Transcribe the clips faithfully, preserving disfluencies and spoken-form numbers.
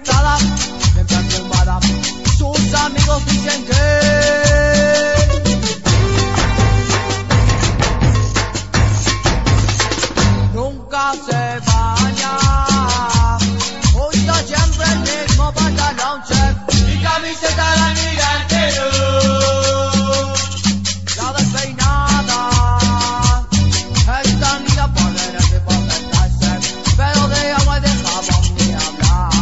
pintada, siempre fumada. Sus amigos dicen que nunca se baña, usa siempre el mismo pantalón check y camiseta la mira entero. La despeinada, esta niña pone el tipo de clase, pero de agua y de jabón ni hablar.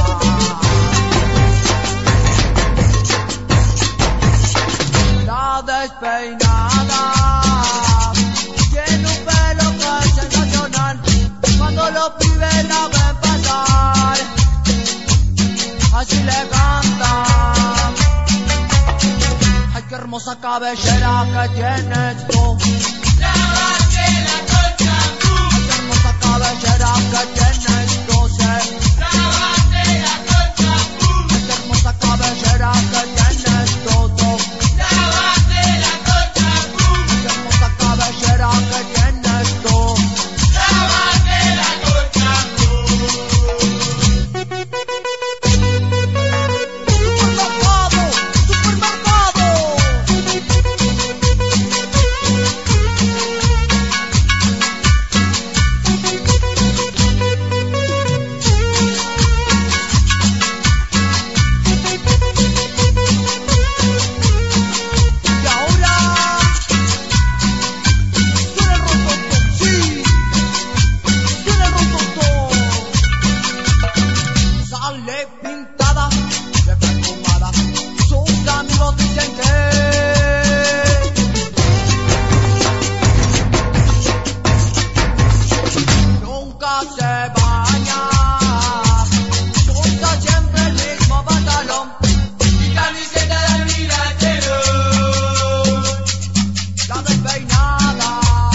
La despeinada tiene un pelo que es sensacional, cuando los pibes la ven pasar, así le cantan. Ay, qué hermosa cabellera que tienes tú. Lávate la con champú. Ay, qué hermosa cabellera que tienes tú, sí. Lávate la con champú. Ay, qué hermosa cabellera que tienes tú, tú. Lávate la con champú. Ay, qué hermosa cabellera que tienes tú. Lávate la con champú. Supermercado, supermercado. Y ahora suena el rototón, sí, suena el rototón. Sale pintada, de perfumada, sus amigos dicen que nunca se baña, usa siempre el mismo pantalón Y camiseta de mira entero. la despeinada.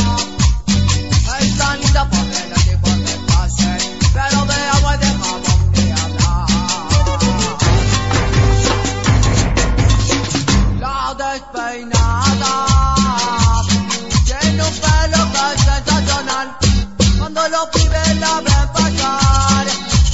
Esta linda pone el tipo de pase, pero de agua y de jabón ni hablar. La despeinada tiene un pelo que es sensacional, cuando los pibes la ven pasar,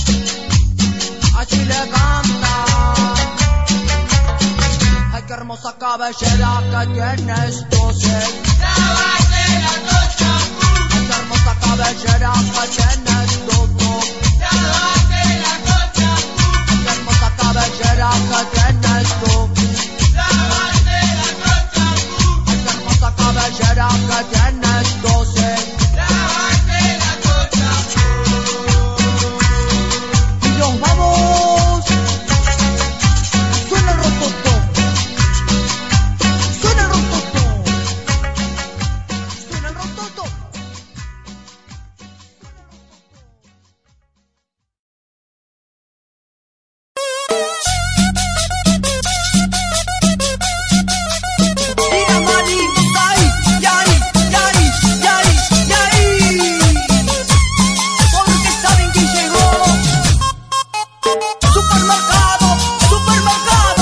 así le cantan. Ay, qué hermosa cabellera que tienes tú, sí. Lávate la con champú. Ay, qué hermosa cabellera que tienes tú, tú. Lávate la con champú. Ay, qué hermosa cabellera que tienes tú. Lávate la con champú. Ay, qué hermosa cabellera que tienes tú, sí. Lávate la con champú. Y nos vamos. Suena el rototón. Suena el rototón. Suena el rototón. Mira, mani, ay, yari, yari, yari, yari. Porque saben que llegó. Supermercado, supermercado.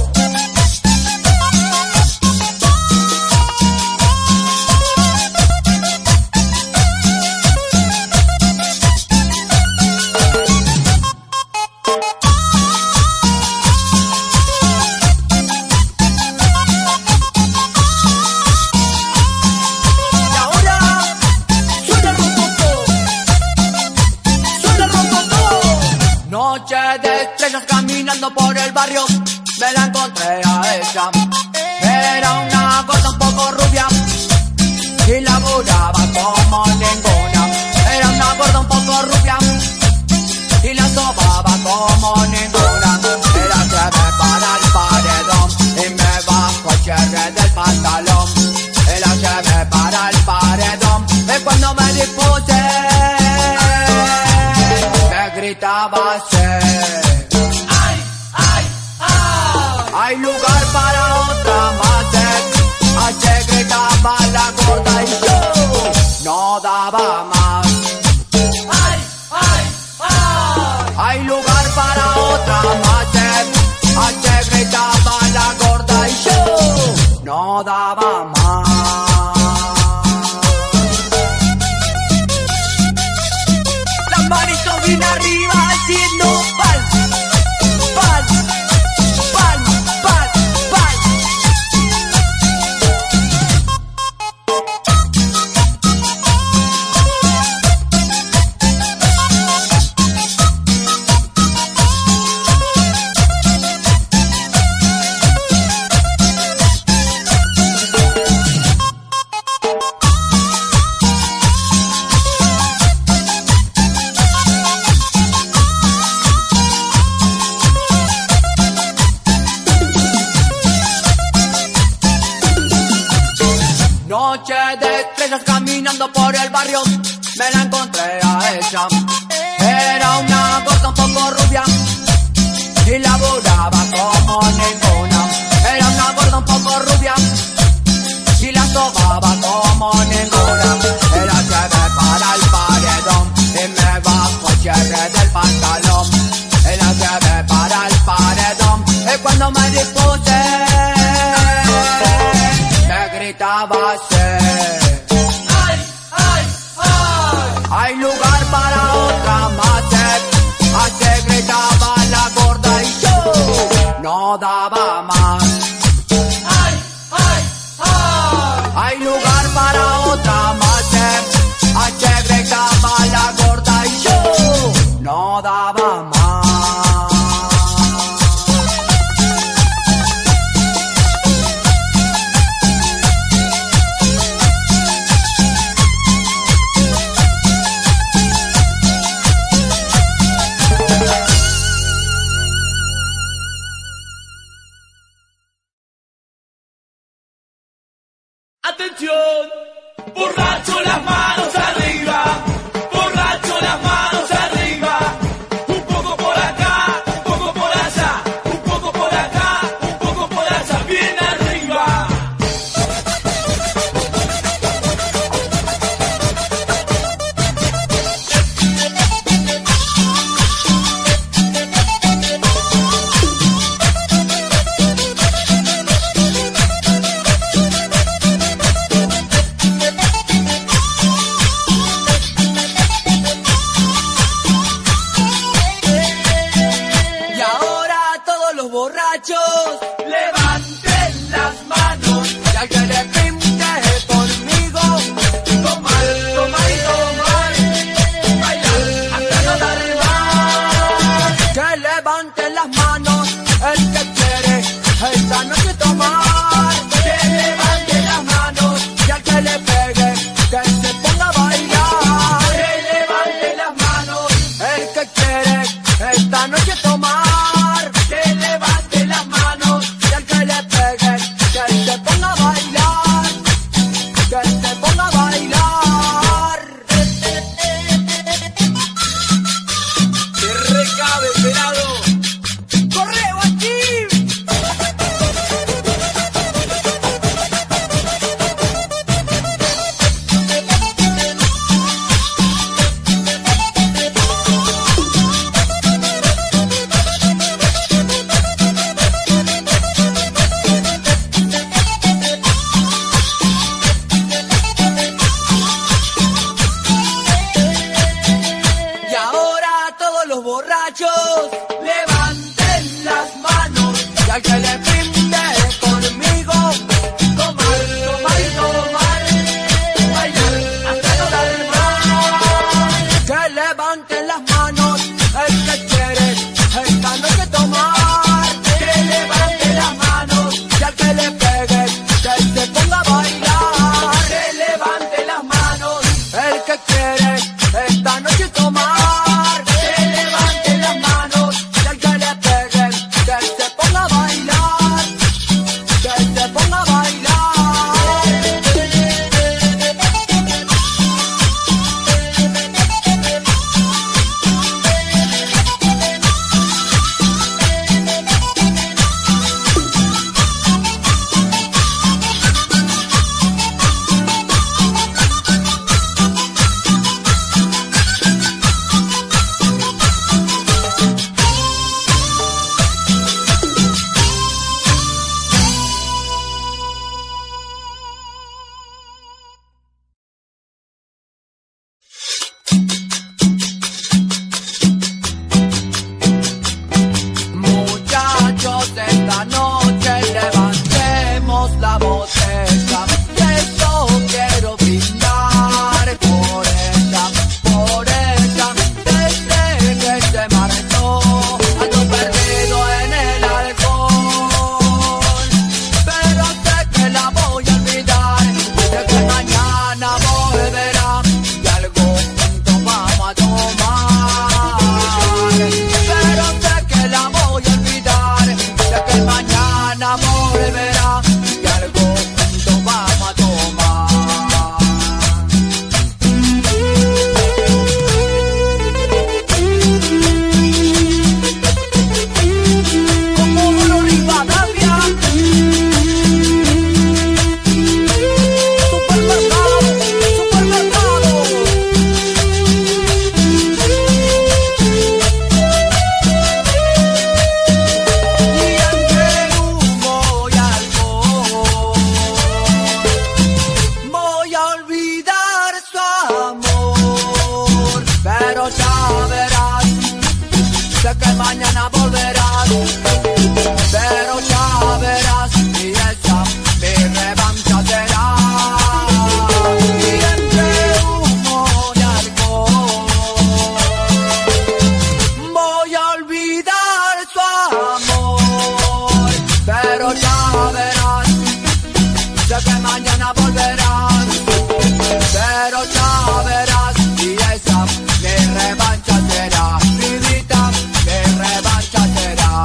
Y ahora suena el rototón, suena el rototón. Noche de estrellas caminando por el barrio, me la encontré a ella. Era una cosa un poco rubia y laburaba como ninguna. Era una gorda un poco rubia y la sobaba como ninguna. Era que me para el paredón y me bajo el cierre del pantalón. Era que me para el paredón y cuando me dispuse me gritaba así. Ay, ay, ay. Hay lugar para otra más, así gritaba la gorda y yo no daba más. Ay, ay, ay. Hay lugar para otra más, así gritaba la gorda y yo no daba más. Las manitos bien arriba haciendo palmas. Noche de estrellas caminando por el barrio, me la encontré a ella. Era una gorda un poco rubia y laburaba como ninguna. Era una gorda un poco rubia y la sobaba como ninguna. Era chévere para el paredón y me bajó el cierre del pantalón. Era chévere para el paredón y cuando me dispuse me gritaba así: ¡ay, ay, ay! hay lugar para otra más. Así gritaba la gorda y yo no daba más. ¡Ay, ay, ay! Hay lugar para otra más. Así gritaba la gorda y yo no daba más. ¡Atención! ¡Borracho, las manos arriba! ¡Borracho, las manos arriba! Un poco por acá, un poco por allá, un poco por acá, un poco por allá, bien arriba. Y ahora todos los borrachos Levanten las manos, y al que le pinte conmigo, tomar, tomar y tomar, bailar hasta no dar el mar. que levanten las manos el que quiere esta noche tomar. Que levante las manos, Y al que le pegue que se ponga a bailar. que levante las manos, El que quiere esta noche tomar. que levante las manos. Y al que le pegue que se ponga a bailar. Que se ponga a bailar. ¡Qué recabe, pelado! ¡Correo aquí! mañana volverás, pero ya verás, y esa mi revancha será. Y entre humo y alcohol voy a olvidar su amor, pero ya verás, sé que mañana volverás, pero ya verás, y esa mi revancha será, vidita, mi revancha será.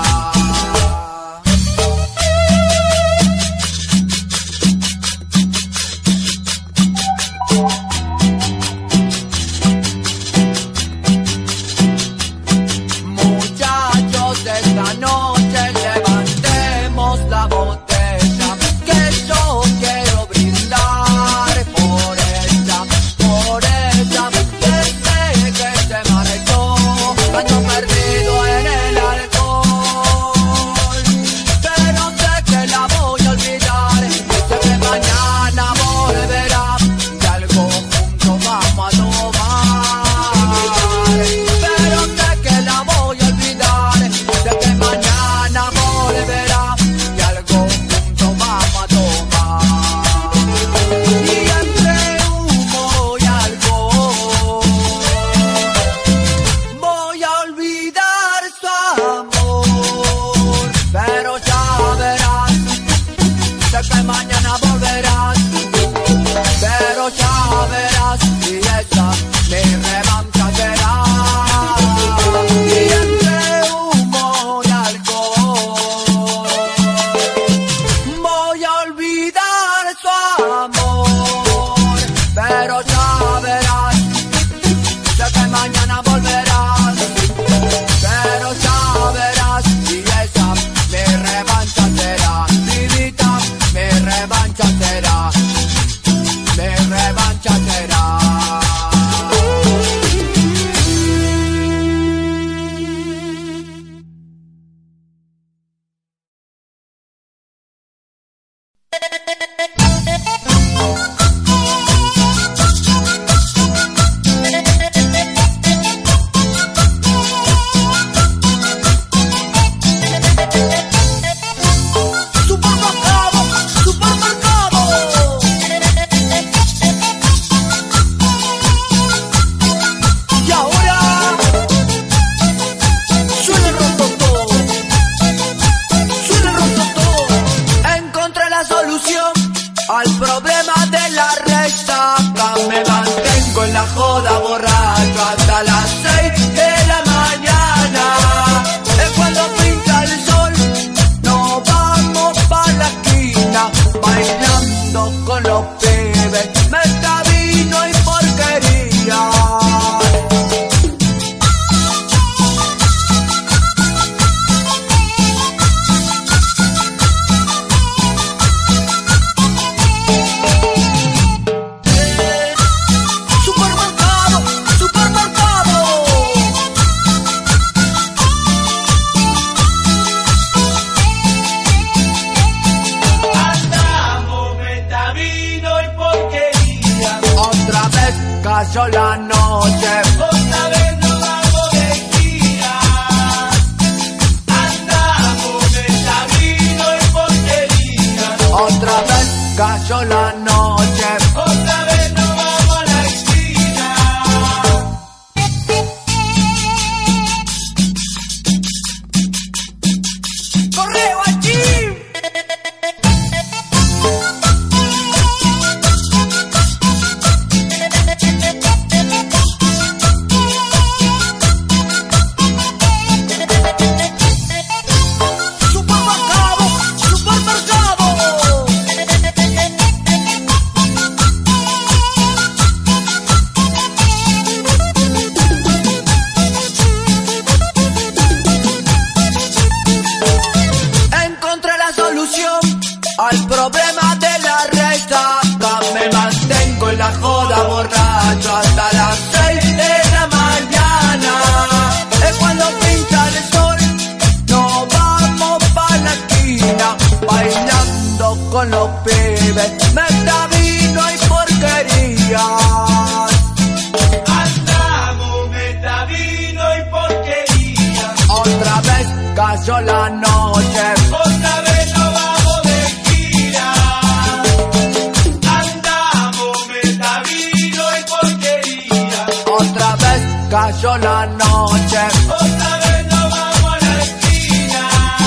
Muchachos, de esta noche levantemos la botella, que yo quiero brindar por ella, por ella, que sé que se marchó, año perdido en el alcohol, pero sé que la voy a olvidar, sé que mañana volverá, y algo juntos vamos a tomar, pero sé que la voy a olvidar, sé que mañana volverá, y algo juntos vamos a tomar. Y entre humo y alcohol voy a olvidar su amor, pero ya verás, sé que mañana volverás, pero ya verás, y esa mi revancha será. Y entre humo y alcohol voy a olvidar su amor, pero ya verás, sé que mañana volverás, pero ya verás, y esa mi revancha será, vidita, mi revancha será, mi revancha será. Supermercado, supermercado. Y ahora suena el rototó, suena el rototó. Encontré la solución al problema de la resaca. Me mantengo en la joda borracho hasta las seis de la mañana. Es cuando pinta el sol, nos vamos pa' la esquina, bailando con los pibes, meta vino y porquería. Supermercado, supermercado. Andamos, metavino y porquería. Otra vez cayó la noche, Otra vez nos vamos de gira. Andamos, metavino y porquería. otra vez cayó la noche. Otra vez nos vamos a la esquina. ¡Correo allí! Supermercado, supermercado. Encontré la solución al problema de la resaca. Me mantengo en la joda borracho hasta las seis de la mañana. Es cuando pinta el sol, nos vamos pa' la esquina, bailando con los pibes, meta vino y porquería. Andamos, metavino y porquería. Otra cayó la noche. Otra vez nos vamos de gira. Andamos metavino y porquería. Otra vez cayó la noche. Otra vez nos vamos a la esquina.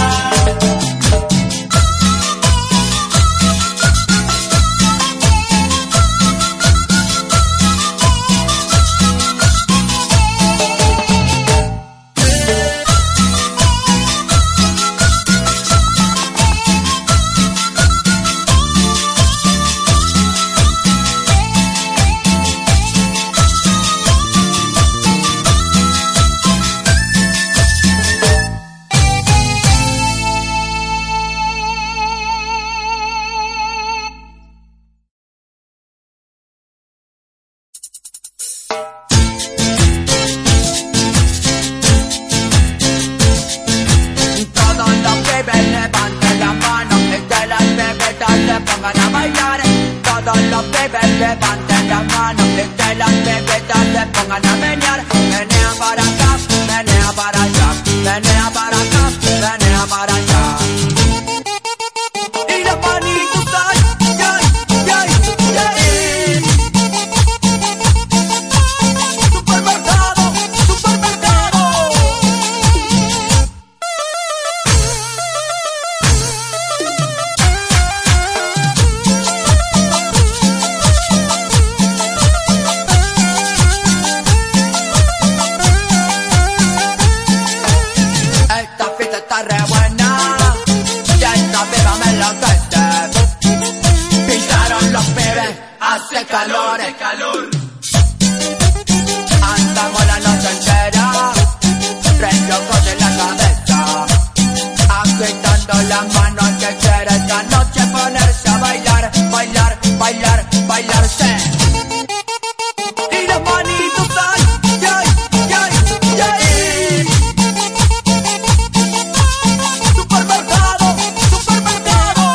Levanten las manos y que las bebitas se pongan a menear. Menea para acá, menea para allá, menea para acá, menea para allá. Y las manitos ay, ay, ay, ay. Supermercado, supermercado. Está re buena, ya esta piba me enloquece. Pisaron los pibes, hace calor, hace calor. Andamos la noche entera, tres locos en la cabeza, agitando las manos que quiere esta noche ponerse a bailar, bailar, bailar, bailarse. Y las manitos ay, ay, ay, ay. Supermercado, supermercado.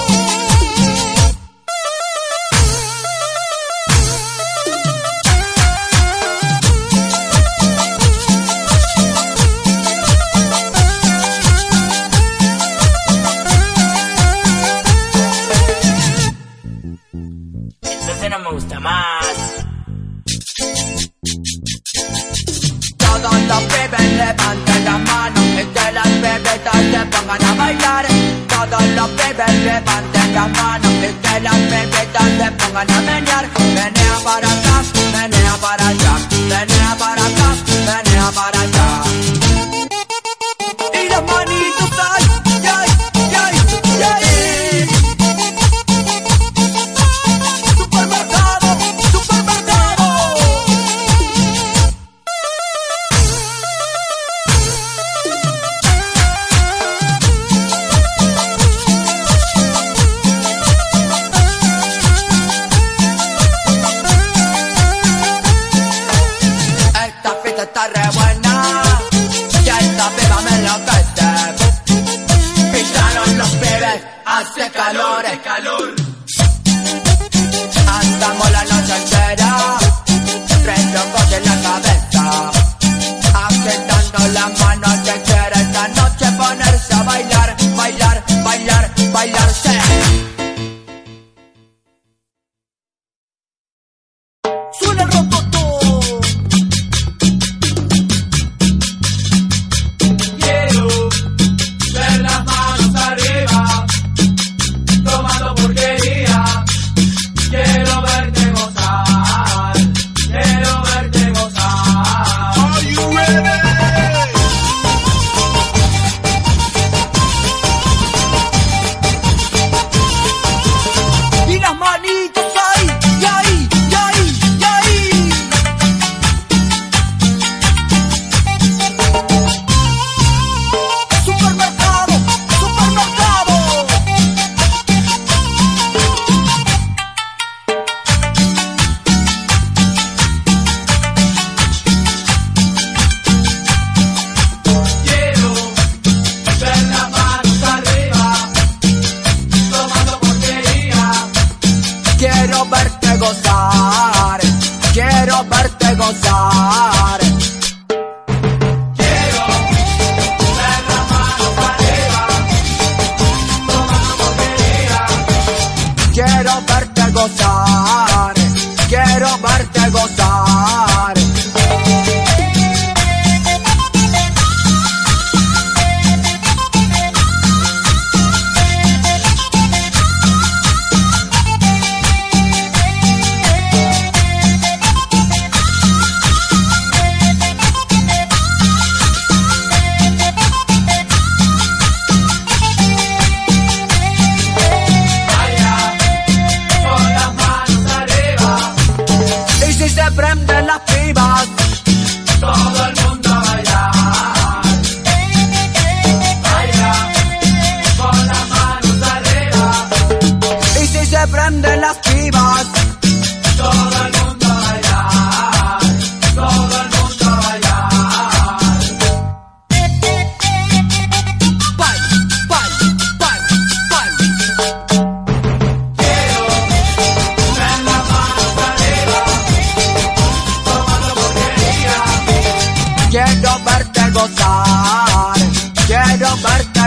Entonces no me gusta más. Todos los pibes levanten las manos y que las bebitas se pongan a bailar. Todos los pibes levanten las manos y que las bebitas se pongan a menear. Menea para acá, menea para allá, menea para acá, menea para allá. Y las manitos ay, ay, ay, ay. Supermercado, supermercado. Esta fiesta está re buena, ya esta piba me enloquece. Pisaron los pibes, hace calor, hace calor. Andamos la noche entera, tres locos en la cabeza, agitando las manos que quiere esta noche ponerse a bailar, bailar, bailar, bailarse. Suena el rocoto. Quiero ver las manos arriba, tomando porque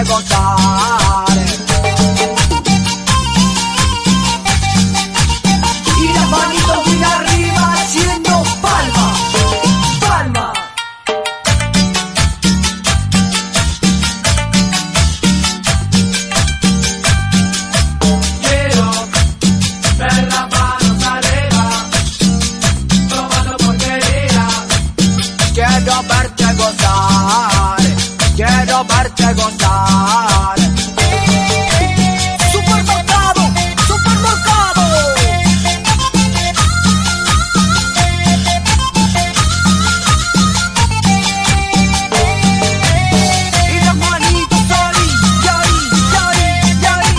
gozar. Y las manitos bien arriba haciendo palma, palma. Quiero ver las manos arriba, tomando porquería. Quiero verte gozar, quiero verte gozar. Supermercado, supermercado. Y las manitos ahí, y ahí, y ahí, y ahí.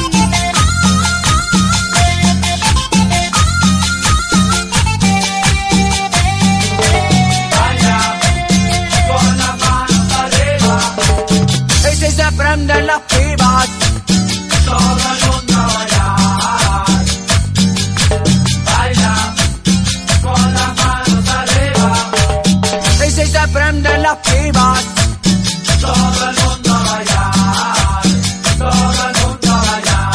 Baila con las manos arriba, Y si se prenden las pibas, todo el mundo a bailar. Baila con las manos arriba, y si se prenden las pibas, todo el mundo a bailar, todo el mundo a bailar.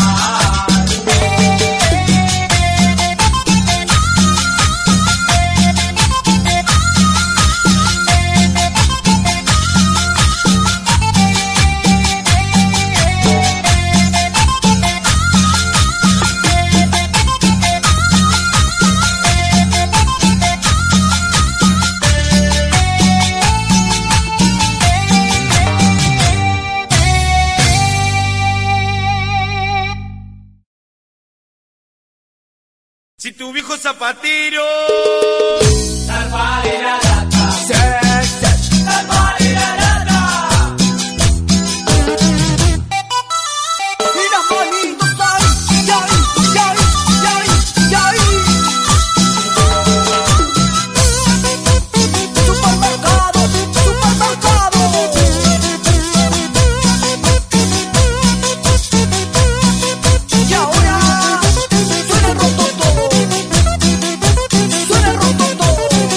Si tu viejo zapatero se, se. Y las manitos ahí, y ahí, y ahí, y ahí, y ahí. Supermercado, supermercado. Y ahora suena el rototo, suena el rototo.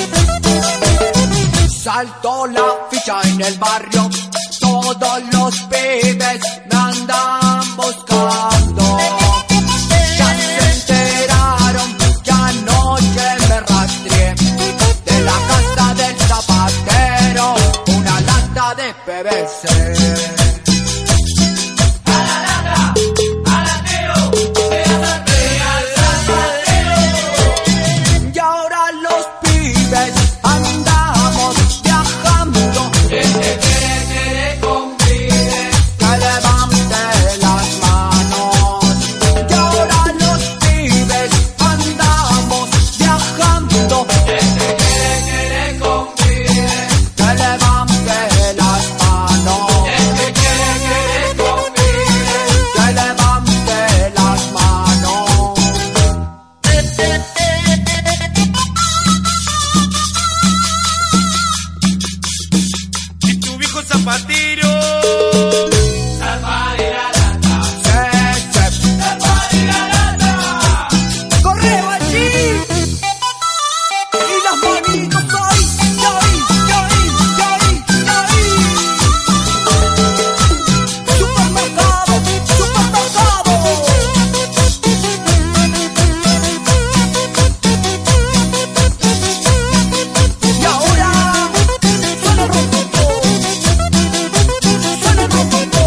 Saltó la ficha en el barrio, todos los pibes me andan buscando. Ya se enteraron que anoche me rastreé de la casa del zapatero una lata de P V C. Y ahora los pibes andamos viajando. Que levante las manos. Y ahora los pibes andamos viajando. Que levante las manos. Que levante las manos. si tu viejo zapatero Se, se. Correo allí. Y las manitos ahí, y ahí, y ahí, y ahí, y ahí. Supermercado, supermercado. Y ahora suena el rototo, suena el rototo.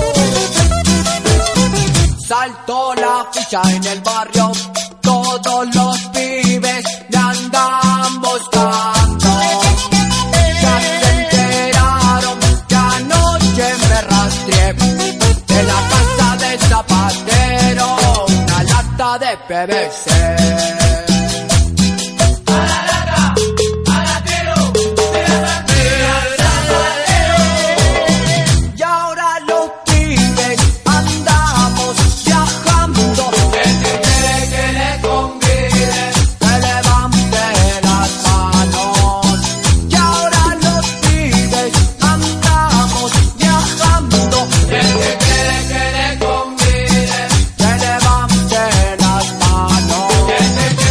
Saltó la ficha en el barrio, todos los pibes me andan buscando. Ya se enteraron que anoche me rastreé de la casa del zapatero una lata de P V C. Y ahora los pibes andamos viajando. Que levante las manos. Y ahora los pibes andamos viajando. Que levante las manos.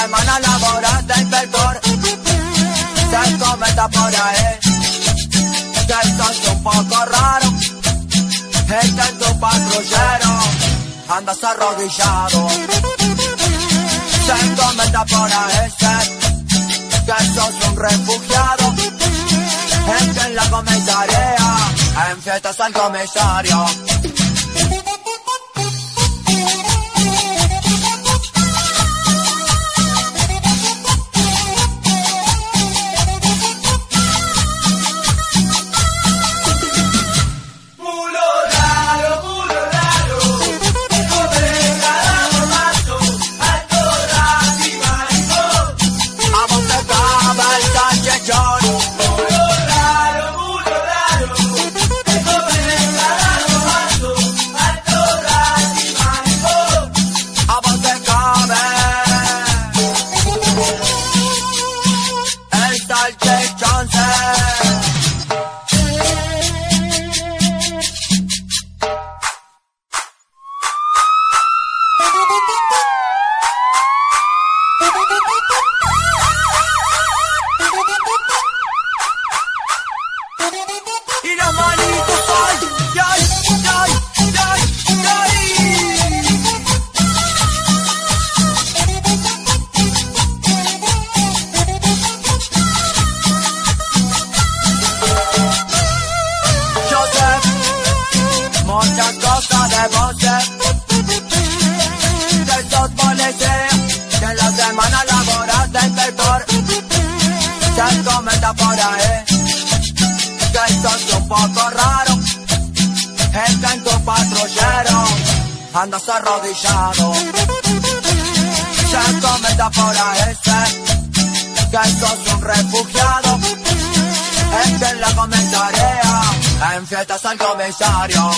semana laboral de inspector. Se comenta por ahí que sos un poco raro, es que tu patrullero andas arrodillado. Se comenta por ahí que sos un refugiado, es que en la comisaría en fiestas al comisario. Andas arrodillado. Se comenta por ahí que sos un refugiado, es que en la comisaría en fiestas al comisario.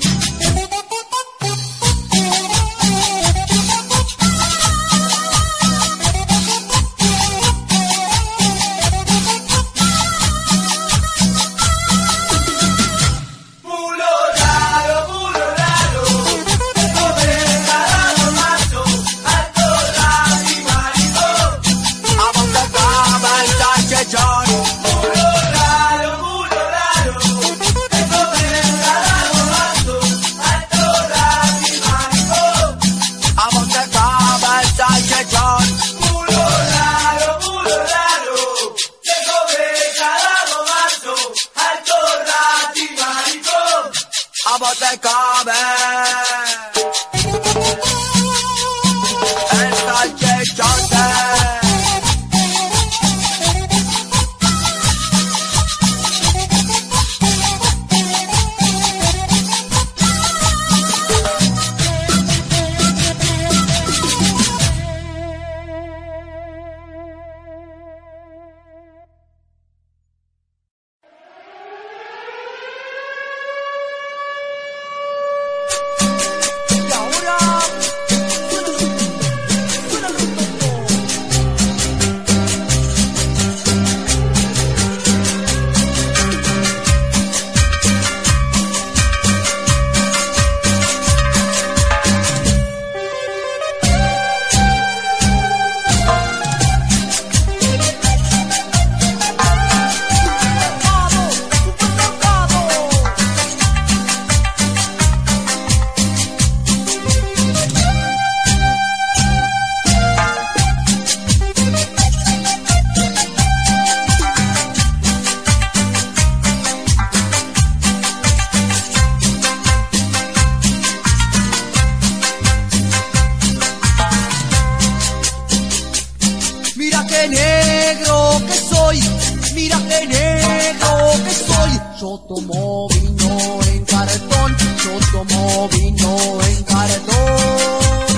Yo tomo vino en cartón, yo tomo vino en cartón.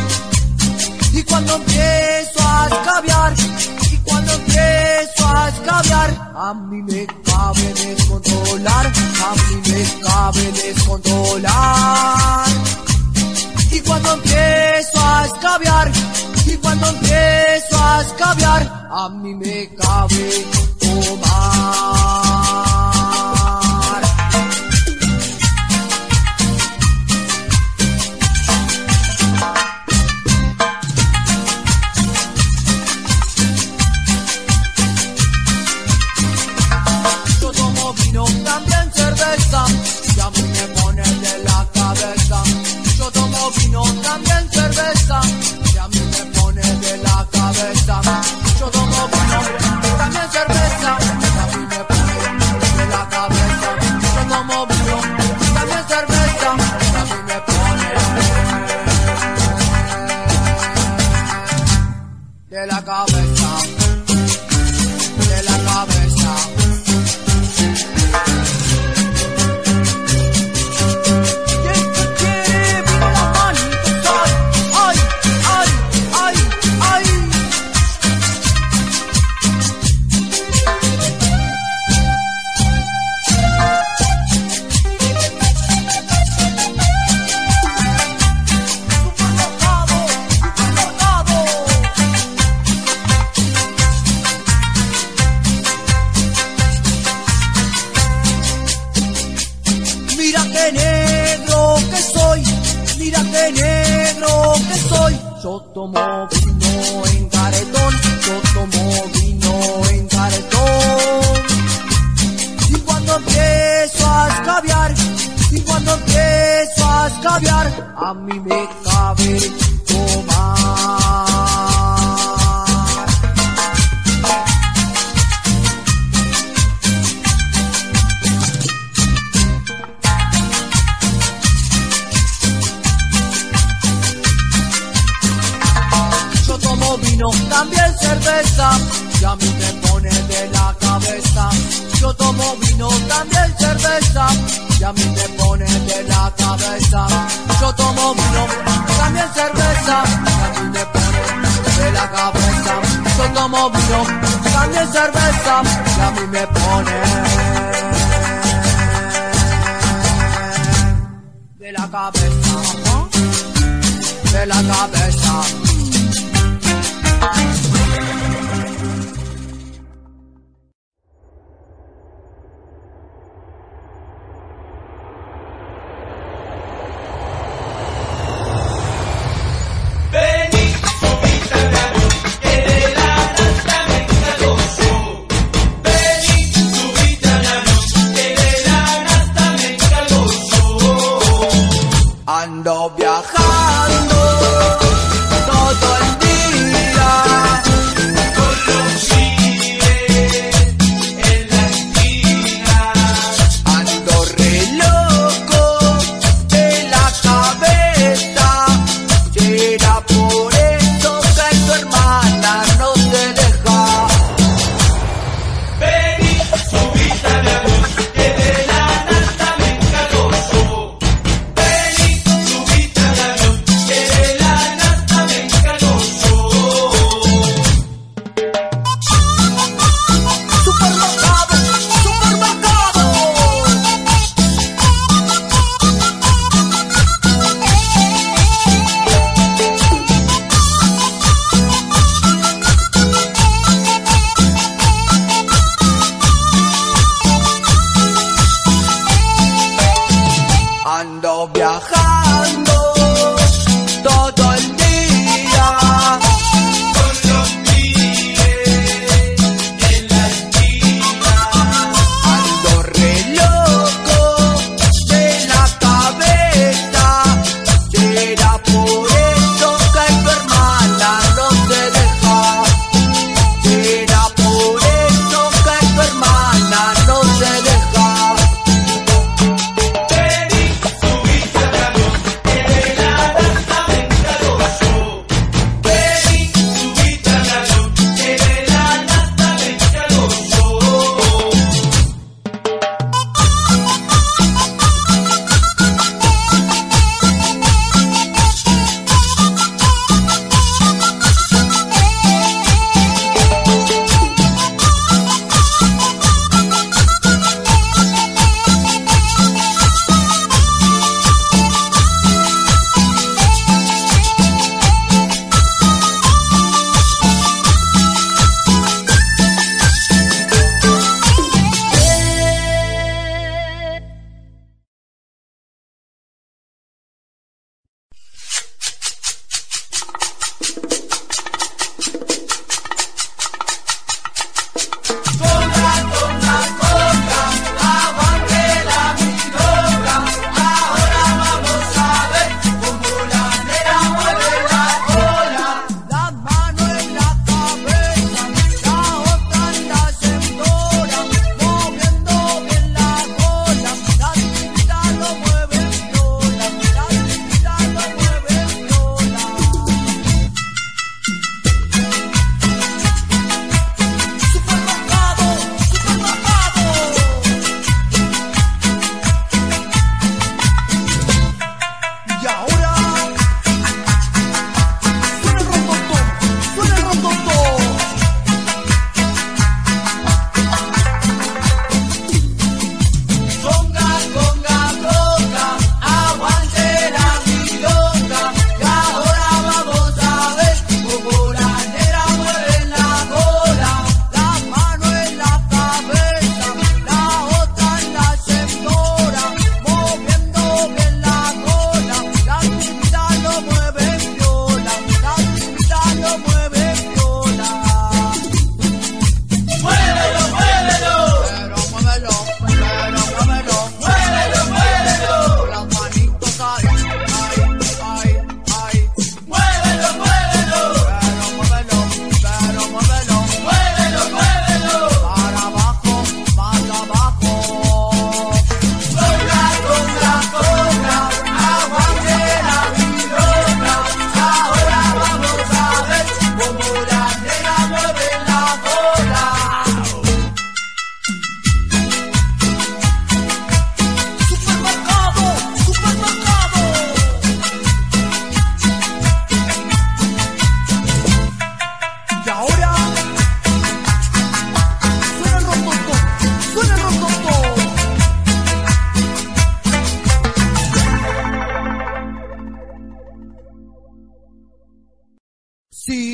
Y cuando empiezo a escabiar, y cuando empiezo a escabiar, a mí me cabe descontrolar, a mí me cabe descontrolar. Y cuando empiezo a escabiar, y cuando empiezo a escabiar, a mí me cabe tomar. de la cabeza, de la cabeza. ¿Quién que quiere? Mira las manitos, ay, ay, ay, ay, ay. Mira qué negro que soy, mira qué negro que soy. Yo tomo vino en caretón, yo tomo vino en caretón. Y cuando empiezo a escabiar, y cuando empiezo a escabiar, a mí me cabe tomar. Yo tomo vino, también cerveza, y a mí me pone de la cabeza. Yo tomo vino, también cerveza, y a mí me pone de la cabeza. Yo tomo vino, también cerveza, y a mí me pone de la cabeza. Yo tomo vino, también cerveza, y a mí me pone de la cabeza, ¿no? De la cabeza. Vení, subite al avión, que de la nata me cago yo. Vení, subite al avión, que de la nata me cago yo. Ando viajando todo el día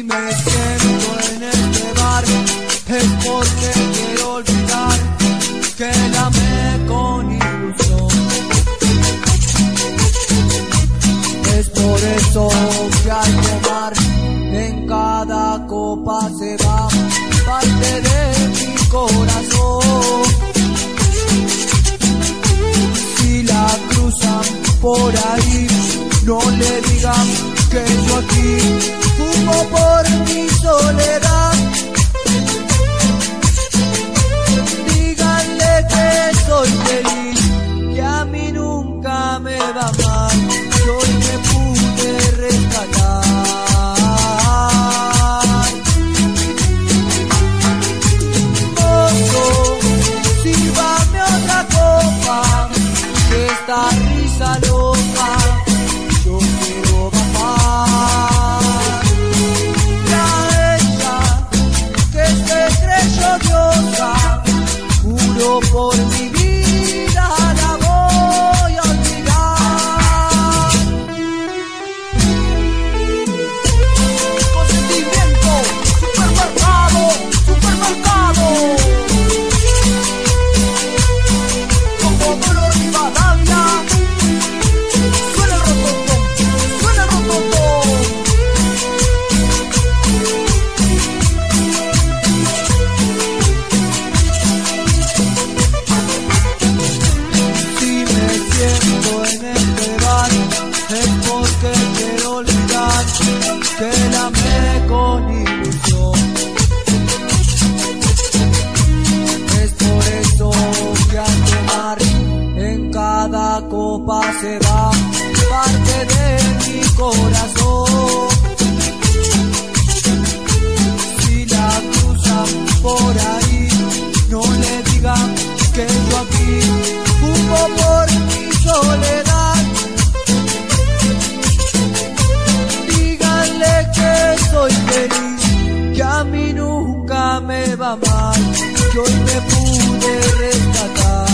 me siento en este bar es porque quiero olvidar que la amé con ilusión. Es por eso que al tomar en cada copa se va parte de mi corazón. Si la cruzan por ahí, no le digan que yo aquí fumo por mi soledad. Díganle que soy feliz, que a mí nunca me va mal, que hoy me pude rescatar. Mozo, sírvame otra copa, que esta risa loca yo quiero bajar. La ella que se creyó diosa, juro por mi vida la voy a olvidar. Consentimiento, supermercado, supermercado. Comodoro Rivadavia, suena el rototón, suena el rototón. Si me siento en este bar es porque quiero olvidar que la amé con ilusión. Es por eso que al tomar en cada copa se va parte de mi corazón. Si la cruzan por ahí, no le digan que yo aquí fumo por mi soledad. Díganle que soy feliz, que a mí nunca me va mal, que hoy me pude rescatar.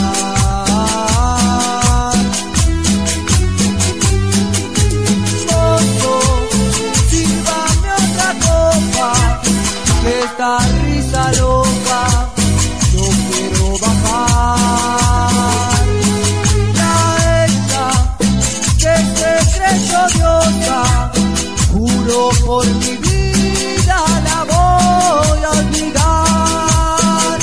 Mozo, sírvame otra copa, que esta risa loca yo quiero bajar. La ella que se creyó diosa, juro por mi vida la voy a olvidar.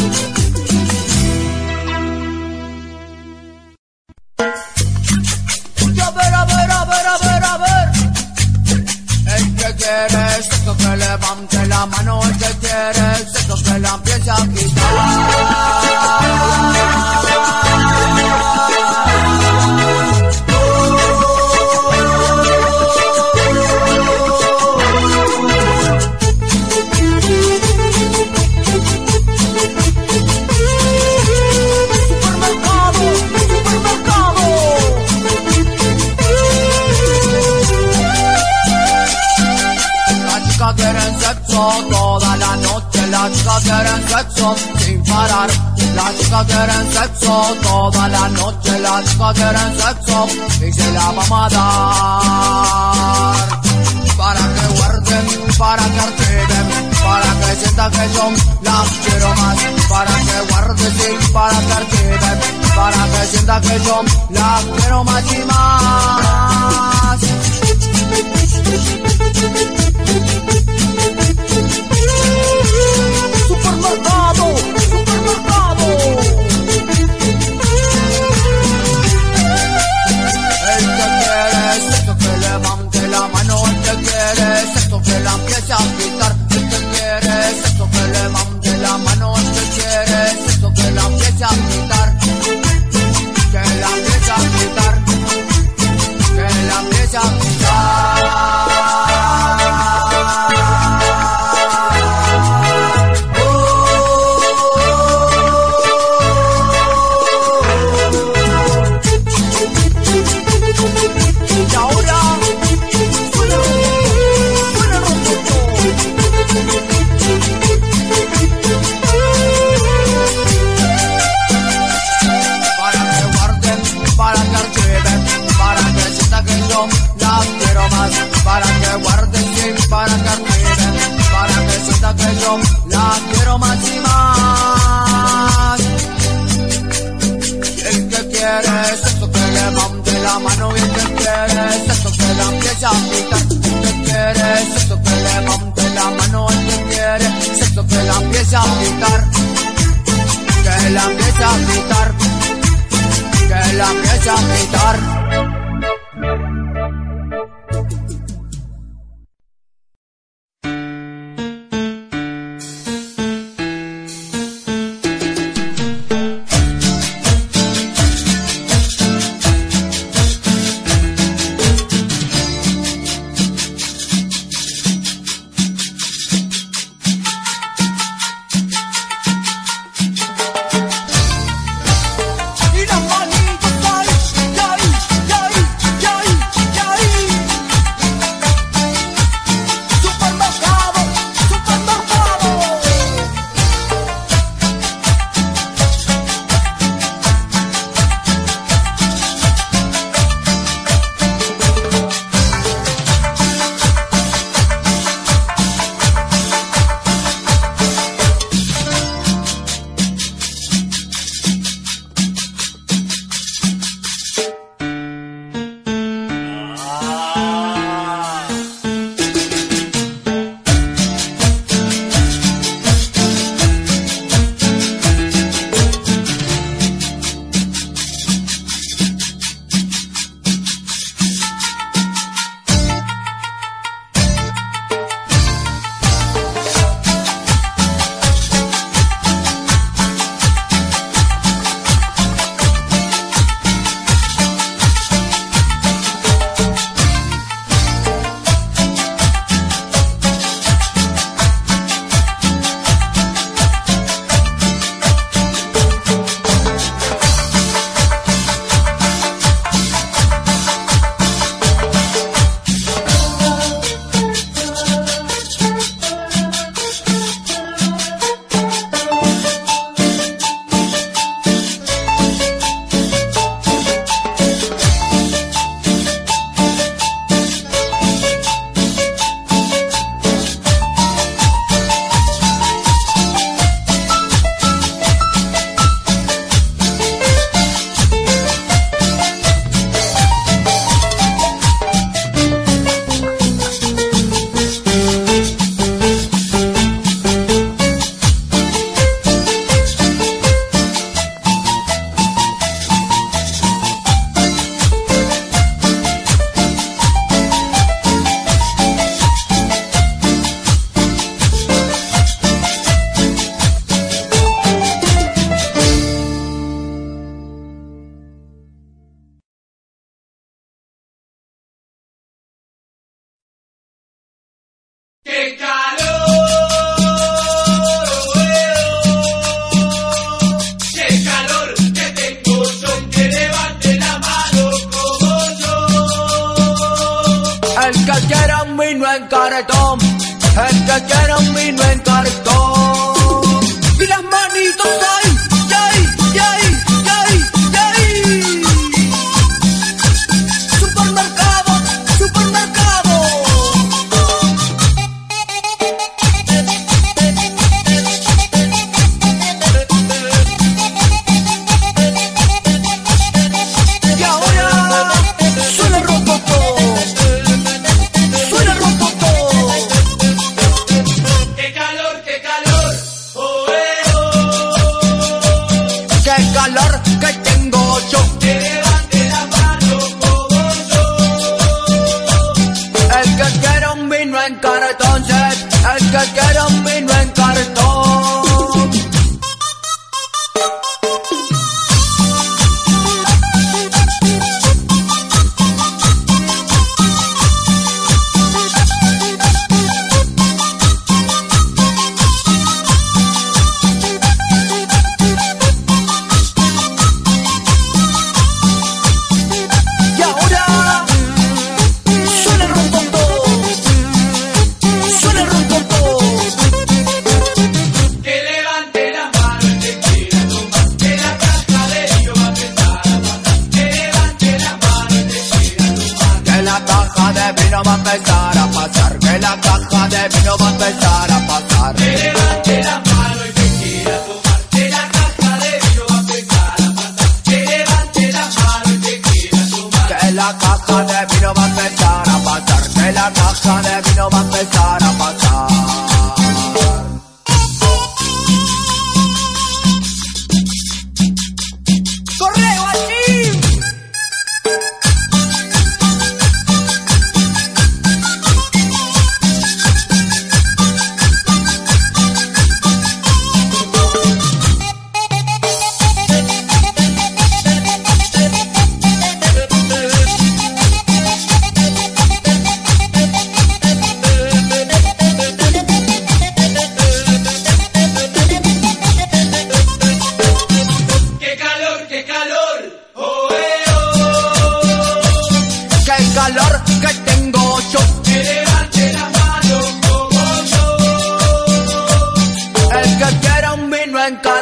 Y a ver, a ver, a ver, a ver, a ver. El que quiere sexo que levante la mano, el que quiere sexo que la empiece a quitar. Quieren sexo toda la noche, las chicas quieren sexo sin parar. Las chicas quieren sexo toda la noche, las chicas quieren sexo y se la vamos a dar. Para que guarden, para que archiven, para que sientan que yo las quiero más. Para que guarden, sí, para que archiven, para que sientan que yo las quiero más y más. Supermercado, supermercado. El que quiere sexo que levante la mano, el que quiere sexo que la empiece a quitar. El que quiere sexo que levante la mano, el que quiere sexo que la empiece a quitar. Que la empiece a quitar, que la empiece a quitar. empiece a gritar, que la empiece a gritar, que la empiece a gritar. ¡Qué calor! ¡Qué calor que tengo yo! ¡Que levante la mano como yo! El que quiera un vino en cartón, el que quiera un vino en cartón. Y las manitos ahí, ahí, ahí, ahí, ahí. Supermercado, supermercado. Y ahora suena rococó, suena rococó. ¡Qué calor, qué calor! ¡Oh, eh, oh! Qué calor que tengo yo. ¡Que levante la mano como yo! El que quiera un vino en cartón, el que quiera un vino en cartón. Y ahora suena el rompopó, suena el rompopó.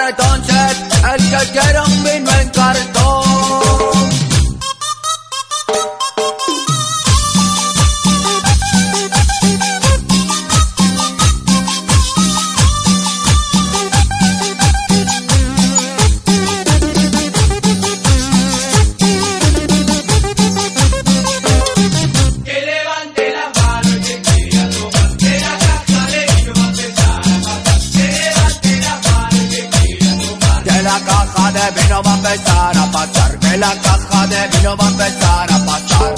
para entonces el que quiera un vino en cartón. De vino va a empezar a pasar, que la caja de vino va a empezar a pasar.